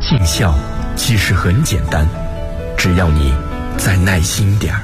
尽孝其实很简单，只要你再耐心点儿。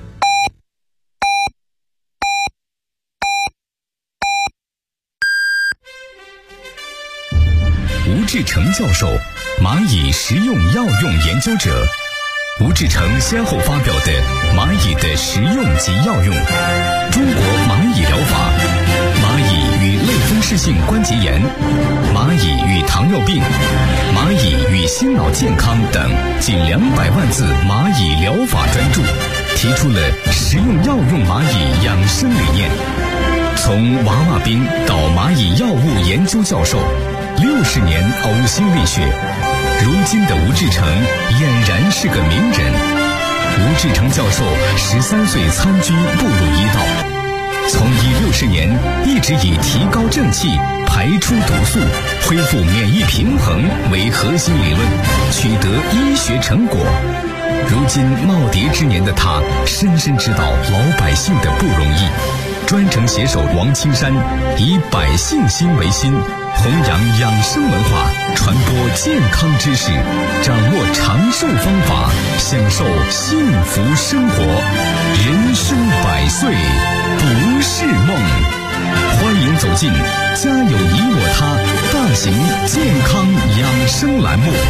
吴志成教授，蚂蚁食用药用研究者。吴志成先后发表的《蚂蚁的食用及药用》、《中国蚂蚁疗法》、《蚂蚁与类风湿性关节炎》、《蚂蚁与糖尿病》、《蚂蚁与心脑健康》等近200万字蚂蚁疗法专著，提出了食用药用蚂蚁养生理念。从娃娃兵到蚂蚁药物研究教授，60年呕心沥血，如今的吴志成俨然是个名人。吴志成教授13岁参军步入医道，从医60年一直以提高正气、排出毒素、恢复免疫平衡为核心理论，取得医学成果。如今耄耋之年的他，深深知道老百姓的不容易。专程携手王青山，以百姓心为心，弘扬养生文化，传播健康知识，掌握长寿方法，享受幸福生活。人生100岁不是梦。欢迎走进家有你我他大型健康养生栏目。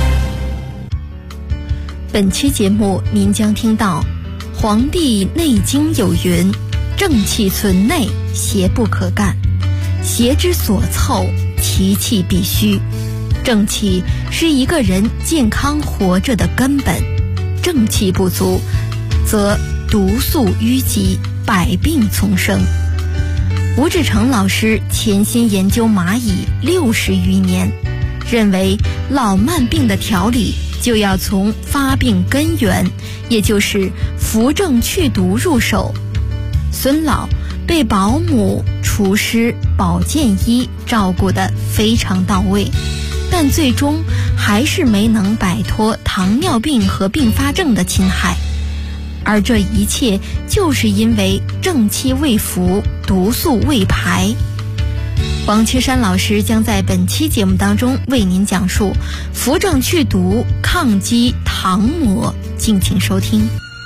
本期节目您将听到《黄帝内经》有云：正气存内，邪不可干。邪之所凑，其气必虚。正气是一个人健康活着的根本，正气不足，则毒素淤积，百病丛生。吴志成老师潜心研究蚂蚁60余年，认为老慢病的调理就要从发病根源，也就是扶正祛毒入手。孙老被保姆、厨师、保健医照顾得非常到位，但最终还是没能摆脱糖尿病和并发症的侵害。而这一切就是因为正气未服，毒素未排。王青山老师将在本期节目当中为您讲述扶正祛毒、抗击糖膜，敬请收听。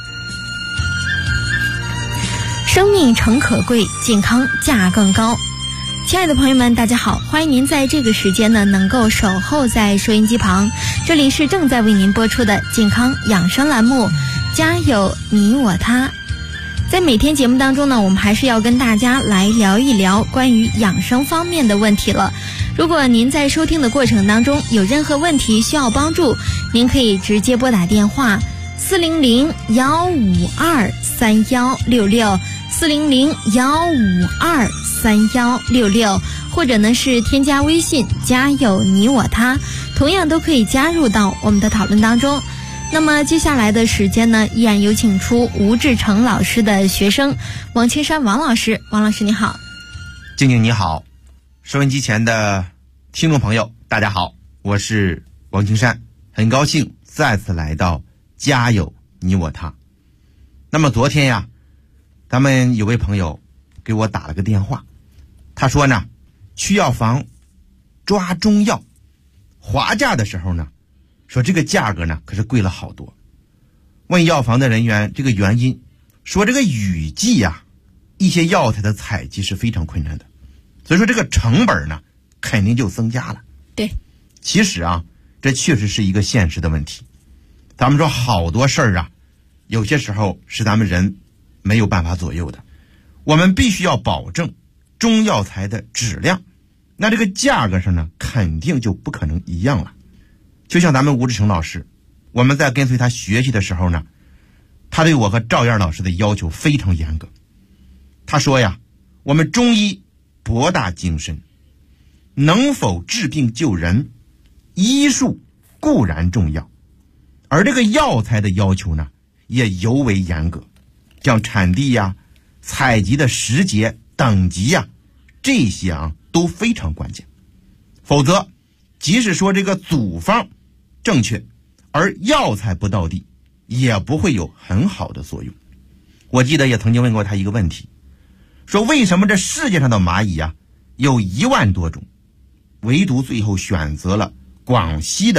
生命诚可贵，健康价更高。亲爱的朋友们，大家好，欢迎您在这个时间呢能够守候在收音机旁，这里是正在为您播出的健康养生栏目，家有你我他。在每天节目当中呢，我们还是要跟大家来聊一聊关于养生方面的问题了。如果您在收听的过程当中有任何问题需要帮助，您可以直接拨打电话400-152-3166 400-152-3166，或者呢是添加微信家有你我他，同样都可以加入到我们的讨论当中。那么接下来的时间呢，依然有请出吴志成老师的学生王青山王老师。王老师你好。 静静你好，收音机前的听众朋友大家好，我是王青山，很高兴再次来到家有你我他。那么昨天呀，咱们有位朋友给我打了个电话，他说呢，去药房抓中药，划价的时候呢，说这个价格呢可是贵了好多。问药房的人员这个原因，说这个雨季呀，一些药材的采集是非常困难的，所以说这个成本呢肯定就增加了。 对， 其实啊，这确实是一个现实的问题。咱们说好多事儿啊，有些时候是咱们人没有办法左右的，我们必须要保证中药材的质量，那这个价格上呢肯定就不可能一样了。就像咱们吴志成老师，我们在跟随他学习的时候呢，他对我和赵燕老师的要求非常严格。他说呀，我们中医博大精深，能否治病救人，医术固然重要，而这个药材的要求呢也尤为严格，像产地呀、采集的时节、等级呀，这些啊都非常关键。否则即使说这个组方正确，而药材不到地，也不会有很好的作用。我记得也曾经问过他一个问题，说为什么这世界上的蚂蚁有1万多种，唯独最后选择了广西的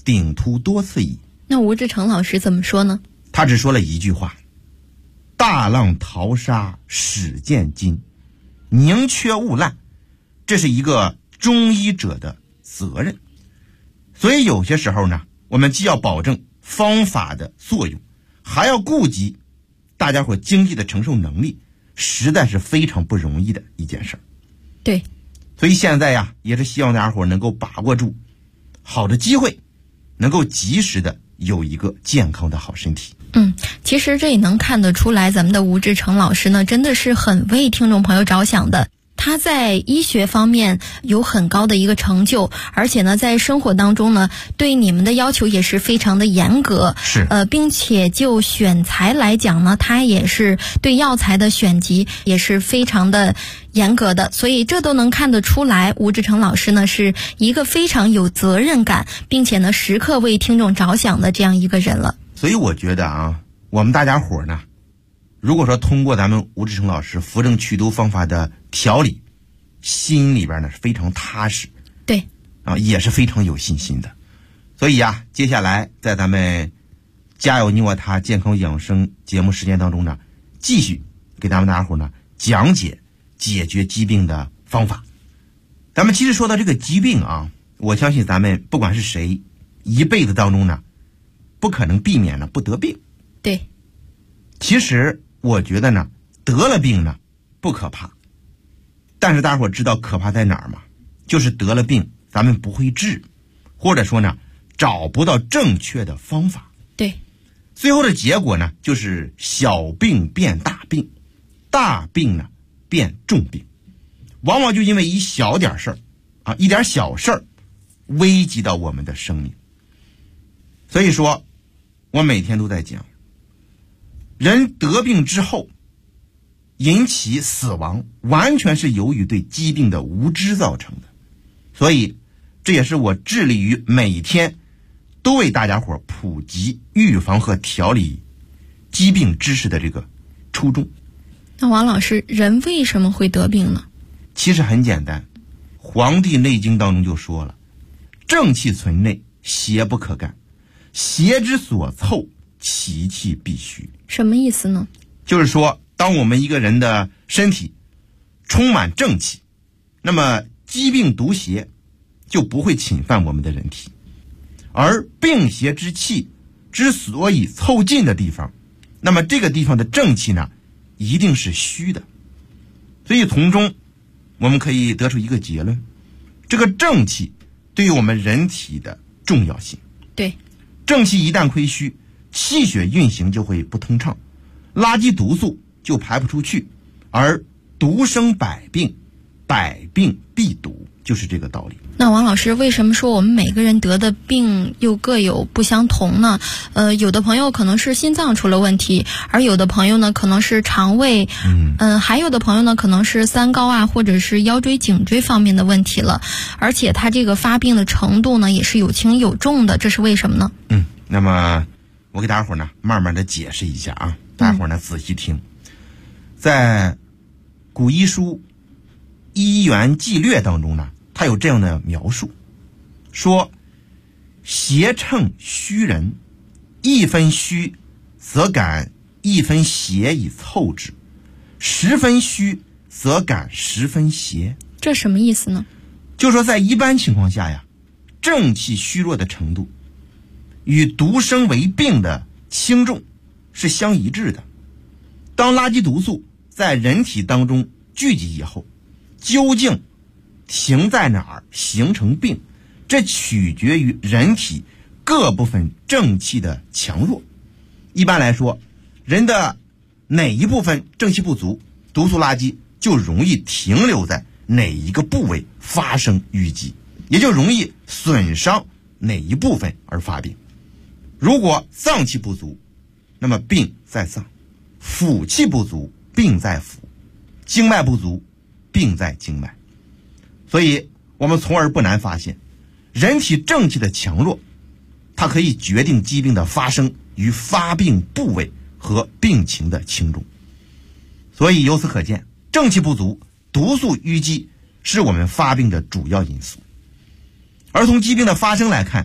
顶突多次矣。 那吴志诚老师怎么说呢？ 他只说了一句话：大浪淘沙始见金，宁缺毋滥。这是一个中医者的责任。所以有些时候呢，我们既要保证方法的作用，还要顾及大家伙经济的承受能力，实在是非常不容易的一件事。 对， 所以现在呀，也是希望大家伙能够把握住好的机会，能够及时的有一个健康的好身体。 其实这也能看得出来，咱们的吴志诚老师呢，真的是很为听众朋友着想的。他在医学方面有很高的一个成就，而且呢，在生活当中呢，对你们的要求也是非常的严格。 是。 并且就选材来讲呢，他也是对药材的选集也是非常的严格的，所以这都能看得出来，吴志诚老师呢是一个非常有责任感，并且呢时刻为听众着想的这样一个人了。 所以我觉得啊，我们大家伙呢，如果说通过咱们吴志诚老师扶正祛毒方法的调理，心里边呢是非常踏实， 对啊，也是非常有信心的。所以啊，接下来在咱们家有你我他健康养生节目时间当中呢，继续给咱们大家伙呢讲解解决疾病的方法。咱们其实说到这个疾病啊，我相信咱们不管是谁，一辈子当中呢，不可能避免了不得病。 对， 其实我觉得呢，得了病呢不可怕，但是大伙知道可怕在哪儿吗？就是得了病咱们不会治，或者说呢找不到正确的方法。 对， 最后的结果呢就是小病变大病，大病呢变重病，往往就因为一小点事儿啊，一点小事儿危及到我们的生命。所以说我每天都在讲，人得病之后引起死亡，完全是由于对疾病的无知造成的。所以这也是我致力于每天都为大家伙普及预防和调理疾病知识的这个初衷。 那王老师，人为什么会得病呢？ 其实很简单，《黄帝内经》当中就说了，正气存内，邪不可干，邪之所凑，其气必虚。 什么意思呢？ 就是说，当我们一个人的身体充满正气，那么疾病毒邪就不会侵犯我们的人体。而病邪之气之所以凑近的地方，那么这个地方的正气呢，一定是虚的。所以从中我们可以得出一个结论，这个正气对于我们人体的重要性。 对， 正气一旦亏虚，气血运行就会不通畅，垃圾毒素就排不出去，而毒生百病，百病必毒，就是这个道理。 那王老师，为什么说我们每个人得的病又各有不相同呢？有的朋友可能是心脏出了问题，而有的朋友呢可能是肠胃，还有的朋友呢可能是三高啊，或者是腰椎颈椎方面的问题了，而且他这个发病的程度呢也是有轻有重的，这是为什么呢？ 那么我给大家伙呢慢慢的解释一下啊，大家伙呢仔细听。在古医书《医源纪略》当中呢，他有这样的描述，说邪乘虚人，一分虚则感一分邪以凑之，十分虚则感十分邪。 这什么意思呢？ 就说在一般情况下呀，正气虚弱的程度与毒生为病的轻重是相一致的。当垃圾毒素在人体当中聚集以后，究竟停在哪儿形成病，这取决于人体各部分正气的强弱。一般来说，人的哪一部分正气不足，毒素垃圾就容易停留在哪一个部位发生淤积，也就容易损伤哪一部分而发病。如果脏气不足，那么病在脏；腑气不足，病在腑；经脉不足，病在经脉。所以我们从而不难发现，人体正气的强弱，它可以决定疾病的发生与发病部位和病情的轻重。所以由此可见，正气不足，毒素淤积是我们发病的主要因素。而从疾病的发生来看，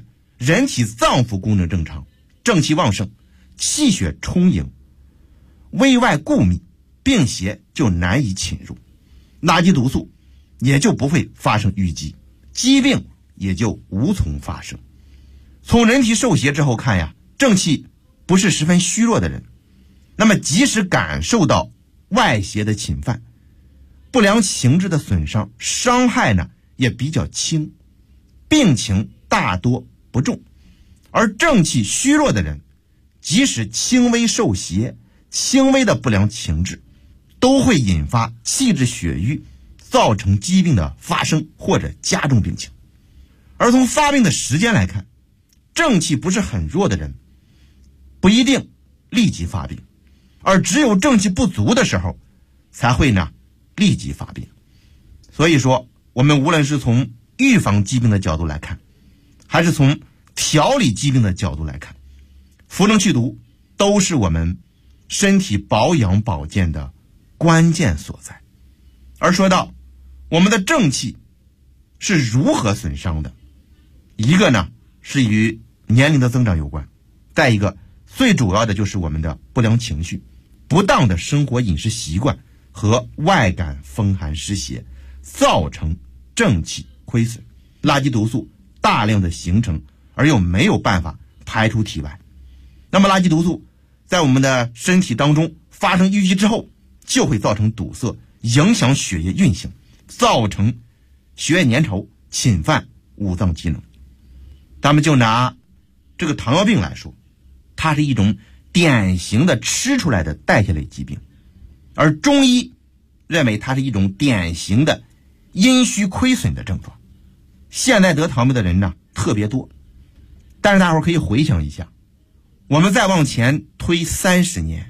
人体脏腑功能正常，正气旺盛，气血充盈，胃外固密，病邪就难以侵入，垃圾毒素也就不会发生淤积，疾病也就无从发生。从人体受邪之后看呀，正气不是十分虚弱的人，那么即使感受到外邪的侵犯，不良情志的损伤，伤害呢也比较轻，病情大多不重。而正气虚弱的人，即使轻微受邪，轻微的不良情志都会引发气滞血瘀，造成疾病的发生或者加重病情。而从发病的时间来看，正气不是很弱的人不一定立即发病，而只有正气不足的时候才会呢立即发病。所以说我们无论是从预防疾病的角度来看，还是从调理疾病的角度来看，扶正祛毒都是我们身体保养保健的关键所在。而说到我们的正气是如何损伤的，一个呢是与年龄的增长有关，再一个最主要的就是我们的不良情绪、不当的生活饮食习惯和外感风寒湿邪，造成正气亏损，垃圾毒素大量的形成而又没有办法排出体外。那么垃圾毒素在我们的身体当中发生淤积之后，就会造成堵塞，影响血液运行，造成血液粘稠，侵犯五脏机能。咱们就拿这个糖尿病来说，它是一种典型的吃出来的代谢类疾病，而中医认为它是一种典型的阴虚亏损的症状。现在得糖尿病的人呢特别多，但是大伙可以回想一下，我们再往前推30年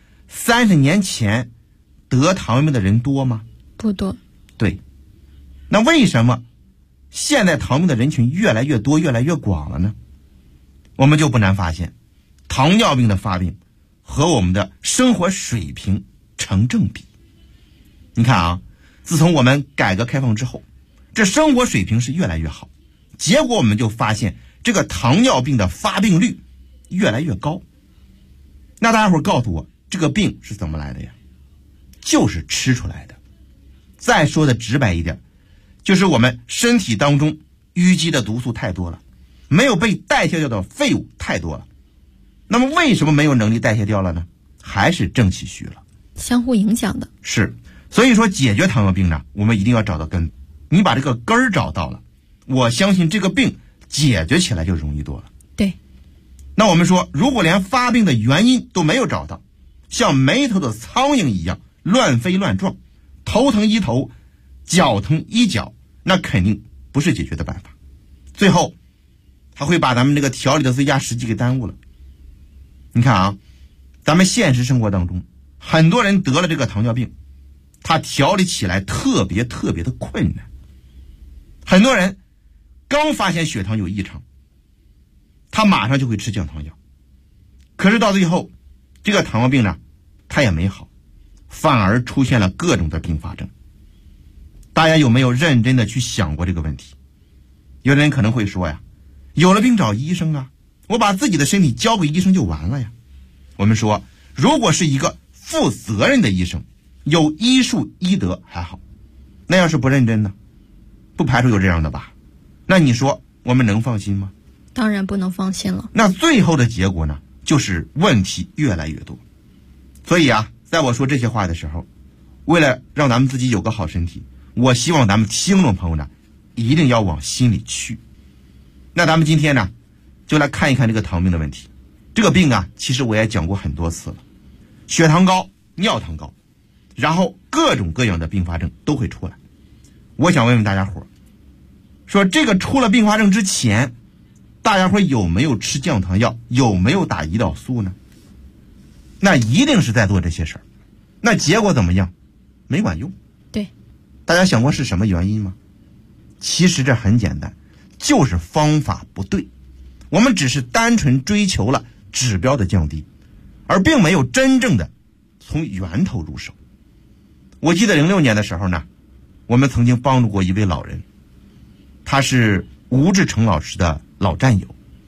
，30年前得糖尿病的人多吗？ 不多。 对，那为什么现在糖尿病的人群越来越多，越来越广了呢？我们就不难发现，糖尿病的发病和我们的生活水平成正比。你看啊，自从我们改革开放之后，这生活水平是越来越好，结果我们就发现这个糖尿病的发病率越来越高。那大家伙告诉我，这个病是怎么来的呀？就是吃出来的。再说的直白一点，就是我们身体当中淤积的毒素太多了，没有被代谢掉的废物太多了。那么为什么没有能力代谢掉了呢？还是正气虚了， 相互影响的。 是，所以说解决糖尿病呢，我们一定要找到根。你把这个根儿找到了，我相信这个病解决起来就容易多了。 对。 那我们说，如果连发病的原因都没有找到，像没头的苍蝇一样乱飞乱撞，头疼医头，脚疼医脚，那肯定不是解决的办法。最后还会把咱们这个调理的最佳时机给耽误了。你看啊，咱们现实生活当中很多人得了这个糖尿病，他调理起来特别的困难。很多人刚发现血糖有异常，他马上就会吃降糖药，可是到最后这个糖尿病呢他也没好，反而出现了各种的并发症。大家有没有认真的去想过这个问题？有的人可能会说呀，有了病找医生啊，我把自己的身体交给医生就完了呀。我们说，如果是一个负责任的医生，有医术医德还好，那要是不认真呢？不排除有这样的吧。那你说我们能放心吗？ 当然不能放心了。 那最后的结果呢，就是问题越来越多。所以啊，在我说这些话的时候，为了让咱们自己有个好身体，我希望咱们听众朋友呢一定要往心里去。那咱们今天呢就来看一看这个糖病的问题。这个病啊，其实我也讲过很多次了，血糖高、尿糖高，然后各种各样的并发症都会出来。我想问问大家伙，说这个出了并发症之前，大家伙有没有吃降糖药，有没有打胰岛素呢？那一定是在做这些事儿，那结果怎么样？没管用。 对， 大家想过是什么原因吗？其实这很简单，就是方法不对。我们只是单纯追求了指标的降低，而并没有真正的从源头入手。我记得06年的时候呢，我们曾经帮助过一位老人，他是吴志成老师的老战友，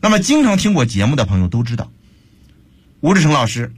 那么经常听我节目的朋友都知道，吴志诚老师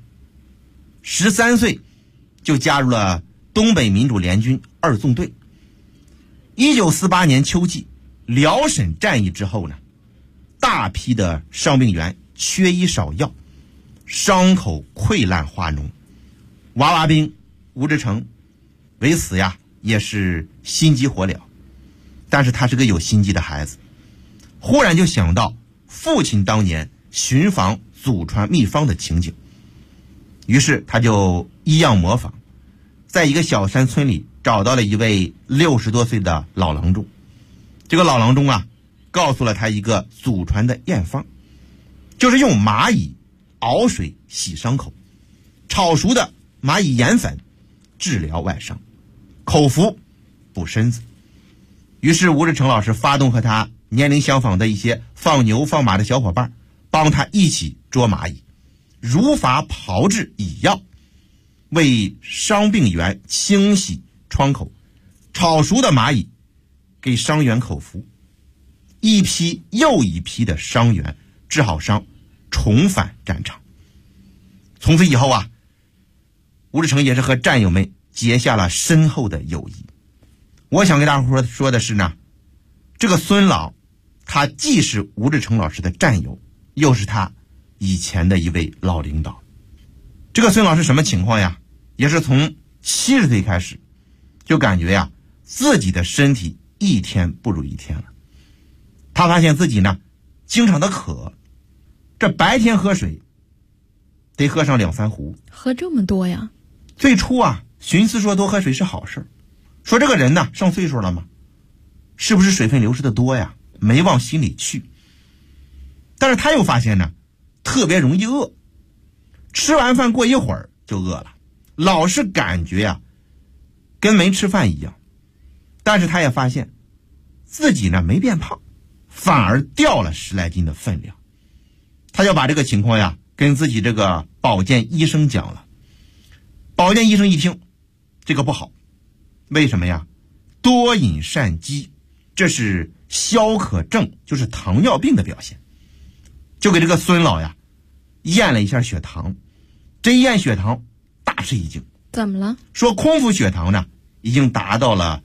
13岁就加入了东北民主联军2纵队。1948年秋季辽沈战役之后呢，大批的伤病员缺医少药，伤口溃烂化脓，娃娃兵吴志诚为此呀也是心急火燎。但是他是个有心计的孩子，忽然就想到父亲当年巡防祖传秘方的情景，于是他就依样模仿，在一个小山村里找到了一位60多岁的老郎中。这个老郎中啊告诉了他一个祖传的验方，就是用蚂蚁熬水洗伤口，炒熟的蚂蚁盐粉治疗外伤，口服补身子。于是吴志诚老师发动和他年龄相仿的一些放牛放马的小伙伴，帮他一起捉蚂蚁，如法炮制蚁药，为伤病员清洗创口，炒熟的蚂蚁给伤员口服，一批又一批的伤员治好伤，重返战场。从此以后啊，吴志诚也是和战友们结下了深厚的友谊。我想跟大伙说的是呢，这个孙老他既是吴志诚老师的战友，又是他以前的一位老领导。这个孙老是什么情况呀？也是从70岁开始就感觉呀自己的身体一天不如一天了。他发现自己呢经常的渴，这白天喝水得喝上2-3壶， 喝这么多呀？ 最初啊寻思说多喝水是好事，说这个人呢上岁数了嘛，是不是水分流失的多呀？没往心里去。但是他又发现呢特别容易饿，吃完饭过一会儿就饿了，老是感觉呀跟没吃饭一样。但是他也发现自己呢没变胖，反而掉了10来斤的分量。他就把这个情况呀跟自己这个保健医生讲了。保健医生一听，这个不好。为什么呀？多饮善饥，这是消渴症，就是糖尿病的表现。就给这个孙老呀验了一下血糖，这一验血糖大吃一惊。 怎么了？ 说空腹血糖呢已经达到了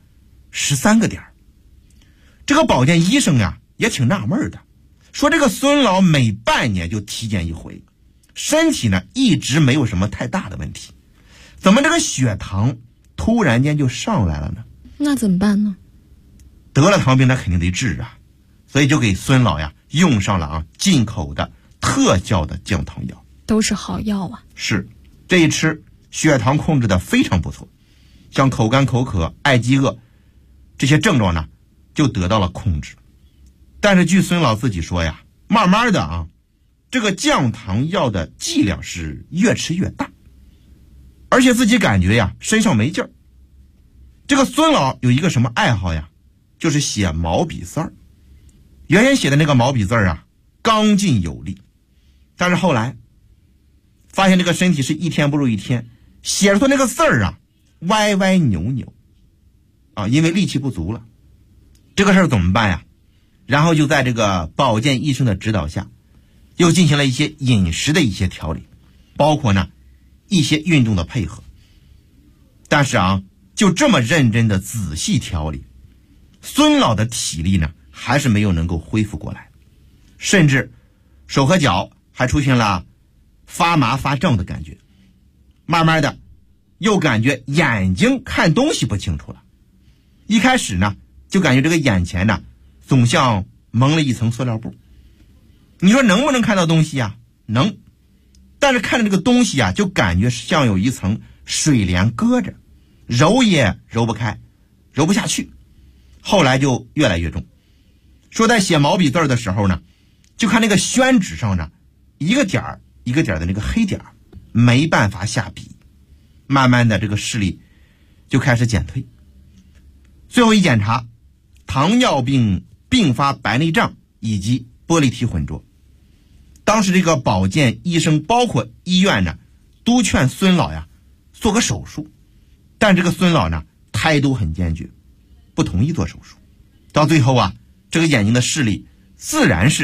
13个点。这个保健医生呀也挺纳闷的，说这个孙老每半年就体检一回，身体呢一直没有什么太大的问题，怎么这个血糖突然间就上来了呢？ 那怎么办呢？ 得了糖病那肯定得治啊，所以就给孙老呀用上了进口的特效的降糖药。 都是好药啊。 是，这一吃血糖控制的非常不错，像口干口渴、爱饥饿这些症状呢就得到了控制。但是据孙老自己说呀，慢慢的这个降糖药的剂量是越吃越大，而且自己感觉呀身上没劲儿。这个孙老有一个什么爱好呀，就是写毛笔字儿。原先写的那个毛笔字儿刚劲有力，但是后来发现这个身体是一天不如一天，写出那个字儿歪歪扭扭因为力气不足了。这个事儿怎么办呀？然后就在这个保健医生的指导下，又进行了一些饮食的一些调理，包括呢一些运动的配合。但是就这么认真的仔细调理，孙老的体力呢还是没有能够恢复过来，甚至手和脚还出现了发麻发胀的感觉。慢慢的又感觉眼睛看东西不清楚了。一开始呢就感觉这个眼前呢总像蒙了一层塑料布。你说能不能看到东西呀？能。但是看着这个东西就感觉像有一层水帘搁着，揉也揉不开，揉不下去。后来就越来越重，说在写毛笔字的时候呢，就看那个宣纸上呢一个点儿一个点儿的那个黑点儿，没办法下笔。慢慢的这个视力就开始减退。最后一检查，糖尿病并发白内障以及玻璃体混浊。当时这个保健医生包括医院呢都劝孙老做个手术，但这个孙老呢态度很坚决，不同意做手术。到最后这个眼睛的视力自然是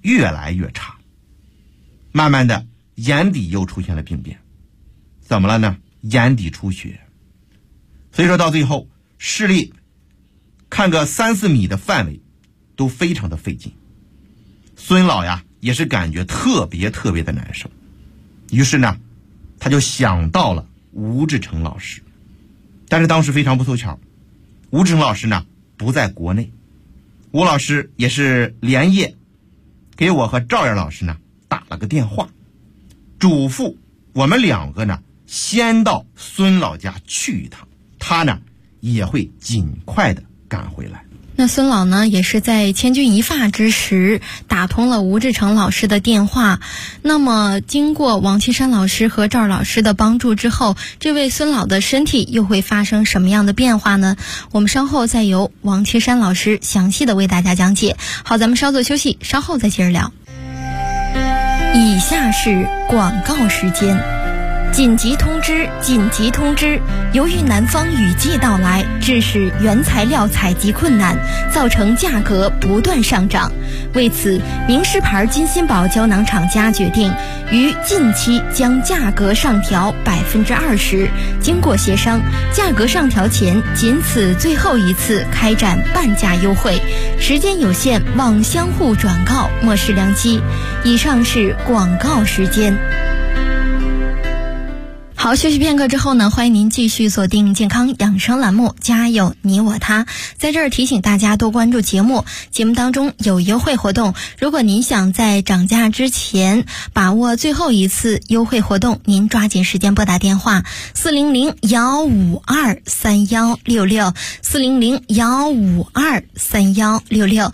越来越差，慢慢的眼底又出现了病变。怎么了呢？眼底出血。所以说到最后，视力看个3-4米的范围都非常的费劲。孙老呀也是感觉特别的难受，于是呢他就想到了吴志诚老师。但是当时非常不凑巧，吴志诚老师呢不在国内。吴老师也是连夜给我和赵燕老师呢打了个电话，嘱咐我们2个呢先到孙老家去一趟，他呢也会尽快的赶回来。 那孙老呢也是在千钧一发之时打通了吴志诚老师的电话。那么经过王岐山老师和赵老师的帮助之后，这位孙老的身体又会发生什么样的变化呢？我们稍后再由王岐山老师详细的为大家讲解。好，咱们稍作休息，稍后再接着聊。以下是广告时间。紧急通知！紧急通知！由于南方雨季到来，致使原材料采集困难，造成价格不断上涨。为此，名仕牌金鑫宝胶囊厂家决定于近期将价格上调20%。经过协商，价格上调前仅此最后一次开展半价优惠，时间有限，望相互转告，莫视良机。以上是广告时间。好，休息片刻之后呢，欢迎您继续锁定健康养生栏目，家有你我他。在这儿提醒大家多关注节目，节目当中有优惠活动，如果您想在涨价之前把握最后一次优惠活动，您抓紧时间拨打电话400-152-3166 400-152-3166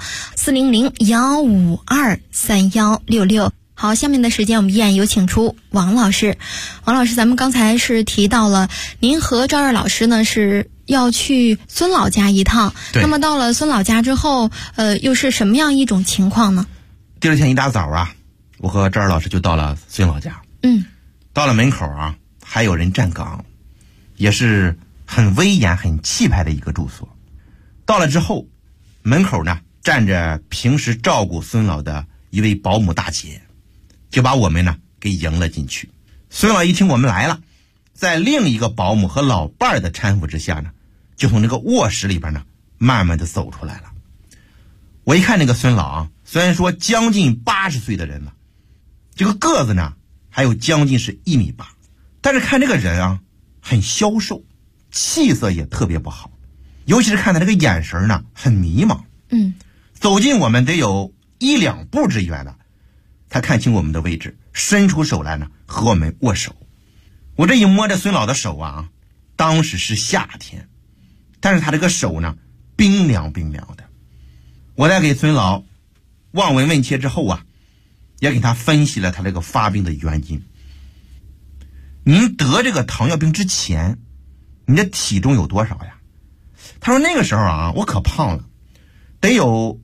400-152-3166。好，下面的时间我们依然有请出王老师。王老师，咱们刚才是提到了您和赵燕老师呢是要去孙老家一趟，那么到了孙老家之后又是什么样一种情况呢？ 第二天一大早啊，我和赵燕老师就到了孙老家。到了门口啊，还有人站岗，也是很威严很气派的一个住所。到了之后，门口呢站着平时照顾孙老的一位保姆大姐，就把我们呢给迎了进去。孙老一听我们来了，在另一个保姆和老伴儿的搀扶之下呢，就从那个卧室里边呢慢慢的走出来了。我一看那个孙老啊，虽然说将近80岁的人了，这个个子呢还有将近是1.8米，但是看这个人啊很消瘦，气色也特别不好，尤其是看他这个眼神呢很迷茫。走近我们得有1-2步之远了，他看清我们的位置，伸出手来呢和我们握手。我这一摸着孙老的手啊，当时是夏天，但是他这个手呢冰凉的。我在给孙老望闻问切之后啊，也给他分析了他这个发病的原因。您得这个糖尿病之前，你的体重有多少呀？他说那个时候啊，我可胖了，得有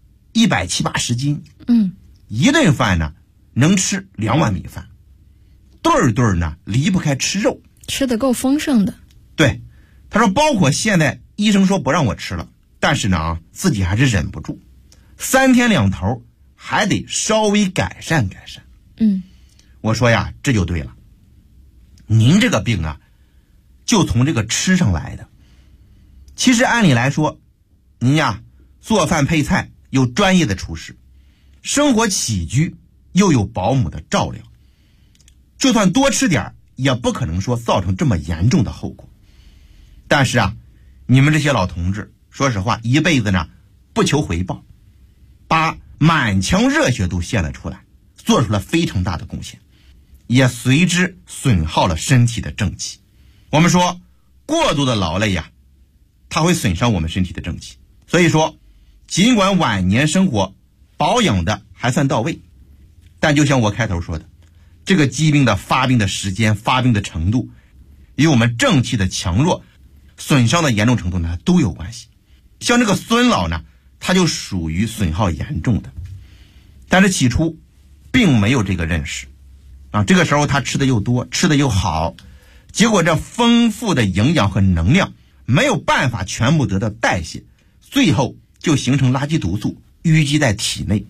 170-180斤。一顿饭呢能吃2碗米饭，顿顿呢离不开吃肉， 吃得够丰盛的。 对，他说包括现在医生说不让我吃了，但是呢自己还是忍不住，3天2头还得稍微改善。我说呀，这就对了，您这个病啊就从这个吃上来的。其实按理来说，您呀做饭配菜有专业的厨师，生活起居又有保姆的照料，就算多吃点也不可能说造成这么严重的后果。但是啊，你们这些老同志说实话一辈子呢不求回报，把满腔热血都献了出来，做出了非常大的贡献，也随之损耗了身体的正气。我们说过度的劳累呀，它会损伤我们身体的正气。所以说尽管晚年生活保养的还算到位，但就像我开头说的，这个疾病的发病的时间、发病的程度与我们正气的强弱、损伤的严重程度呢都有关系。像这个孙老呢，他就属于损耗严重的，但是起初并没有这个认识啊。这个时候他吃的又多，吃的又好，结果这丰富的营养和能量没有办法全部得到代谢，最后就形成垃圾毒素淤积在体内，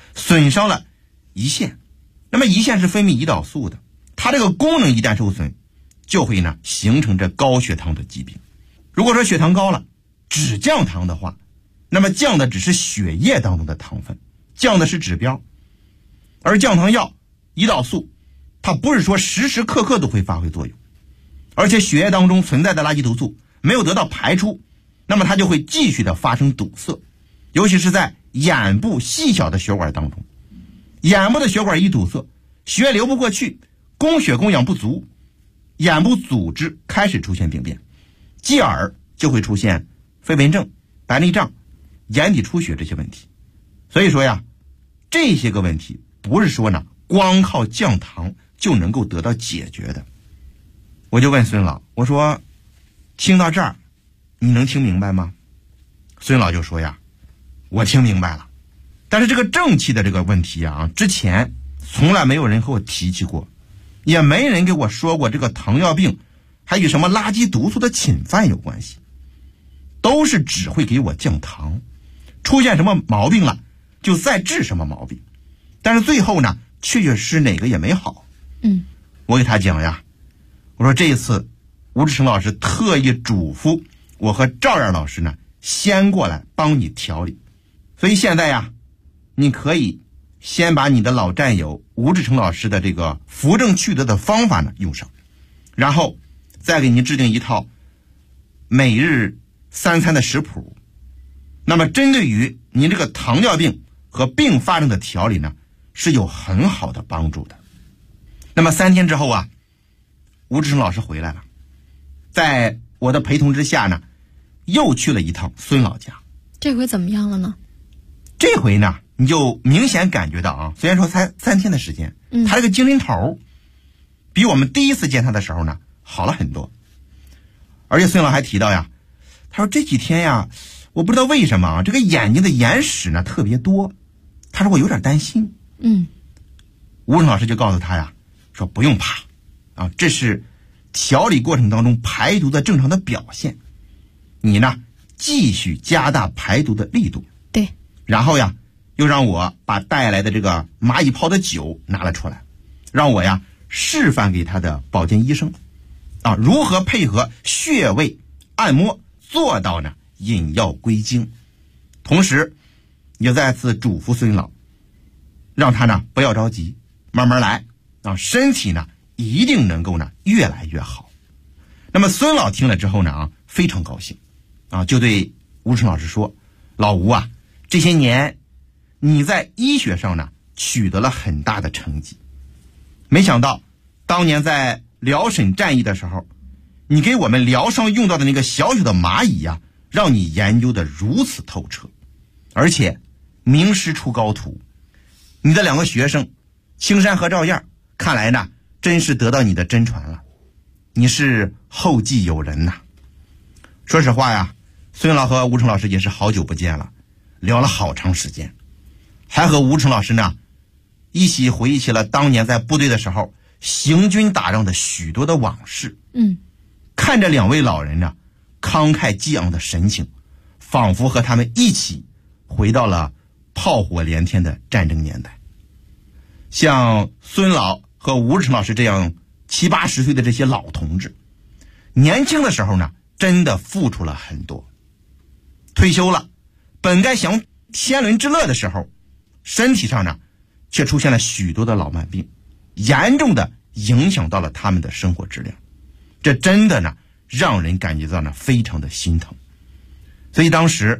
损伤了胰腺。那么胰腺是分泌胰岛素的，它这个功能一旦受损，就会呢形成这高血糖的疾病。如果说血糖高了，只降糖的话，那么降的只是血液当中的糖分，降的是指标。而降糖药、胰岛素，它不是说时时刻刻都会发挥作用，而且血液当中存在的垃圾毒素没有得到排出，那么它就会继续的发生堵塞，尤其是在眼部细小的血管当中，眼部的血管一堵塞，血流不过去，供血供氧不足，眼部组织开始出现病变，继而就会出现飞蚊症、白内障、眼底出血这些问题。所以说呀，这些个问题不是说呢光靠降糖就能够得到解决的。我就问孙老，我说听到这儿你能听明白吗？孙老就说呀，我听明白了，但是这个正气的这个问题啊，之前从来没有人和我提起过，也没人给我说过这个糖尿病还与什么垃圾毒素的侵犯有关系，都是只会给我降糖，出现什么毛病了就再治什么毛病，但是最后呢确确实实哪个也没好。我给他讲呀，我说这一次吴志成老师特意嘱咐我和赵燕老师呢先过来帮你调理，所以现在呀，你可以先把你的老战友吴志成老师的这个扶正祛德的方法呢用上，然后再给您制定一套每日3餐的食谱。那么针对于您这个糖尿病和并发症的调理呢，是有很好的帮助的。那么3天之后啊，吴志成老师回来了，在我的陪同之下呢，又去了一趟孙老家。 这回怎么样了呢？ 这回呢，你就明显感觉到啊，虽然说才3天的时间，他这个精神头比我们第一次见他的时候呢好了很多。而且孙老还提到呀，他说这几天呀，我不知道为什么啊，这个眼睛的眼屎呢特别多，他说我有点担心。吴成老师就告诉他呀，说不用怕啊，这是调理过程当中排毒的正常的表现，你呢继续加大排毒的力度。 对， 然后呀又让我把带来的这个蚂蚁泡的酒拿了出来，让我呀示范给他的保健医生啊如何配合穴位按摩做到呢引药归经。同时也再次嘱咐孙老，让他呢不要着急，慢慢来啊，身体呢一定能够呢越来越好。那么孙老听了之后呢非常高兴啊，就对吴成老师说，老吴啊，这些年你在医学上呢取得了很大的成绩，没想到当年在辽沈战役的时候，你给我们疗伤用到的那个小小的蚂蚁呀，让你研究的如此透彻，而且名师出高徒。你的2个学生青山和赵燕，看来呢真是得到你的真传了，你是后继有人呐。说实话呀，孙老和吴成老师也是好久不见了，聊了好长时间，还和吴成老师呢一起回忆起了当年在部队的时候行军打仗的许多的往事。看着2位老人呢慷慨激昂的神情，仿佛和他们一起回到了炮火连天的战争年代。像孙老和吴志成老师这样70、80岁的这些老同志，年轻的时候呢真的付出了很多，退休了本该享天伦之乐的时候，身体上呢却出现了许多的老慢病，严重的影响到了他们的生活质量，这真的呢让人感觉到呢非常的心疼。所以当时